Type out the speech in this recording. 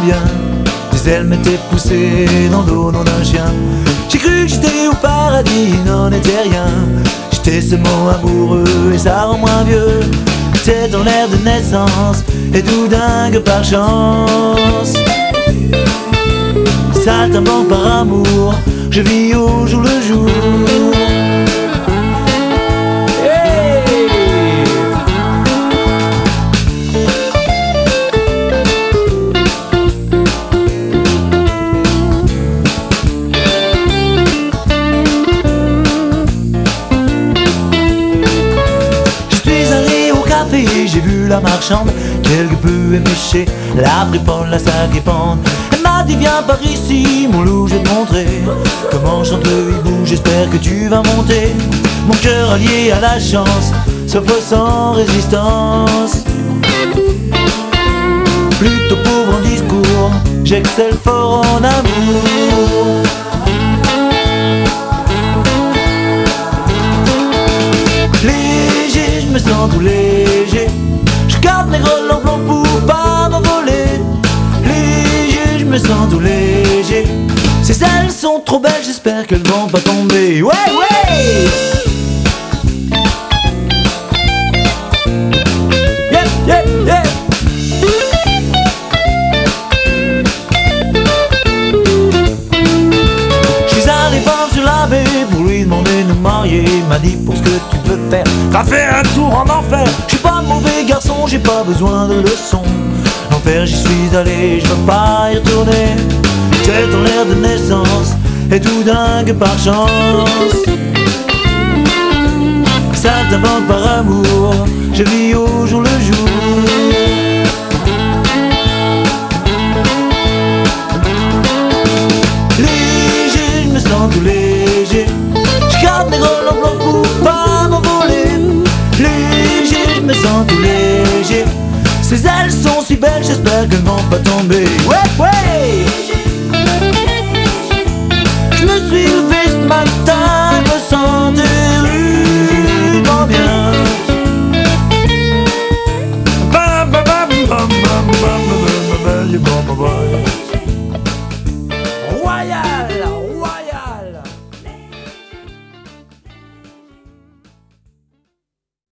bien. Des ailes m'étaient poussées dans le dos d'un chien. J'ai cru que j'étais au paradis, il n'en était rien. J'étais seulement amoureux et ça rend moins vieux. C'est dans l'air de naissance et tout dingue par chance. Saltimbanque par amour, je vis au jour le jour. J'ai vu la marchande, quelque peu éméchée, la fripande, la sacripante. Elle m'a dit viens par ici, mon loup, je vais te montrer comment chante le hibou, j'espère que tu vas monter. Mon cœur allié à la chance s'offre sans résistance. Plutôt pauvre en discours, j'excelle fort en amour. Léger, je me sens tout léger. Je garde mes gros lamplons pour pas m'envoler. Léger, je me sens tout léger. Ces ailes sont trop belles, j'espère qu'elles vont pas tomber. Ouais, ouais! Yeah, yeah, yeah! Je suis allé voir sur l'abbé pour lui demander de nous marier. Il m'a dit pour ce que tu veux faire, t'as fait un tour en enfer. Je suis pas mauvais garçon, j'ai pas besoin de leçons. L'enfer j'y suis allé, je veux pas y retourner. C'est dans l'air de naissance et tout dingue par chance. Saltimbanque par amour, je vis au jour le jour. Léger, je me sens tout léger. Je garde mes gros lamplons pour pas m'envoler. Léger, je me sens tout léger. Ces ailes sont si belles, j'espère qu'elles vont pas tomber. Ouais, ouais!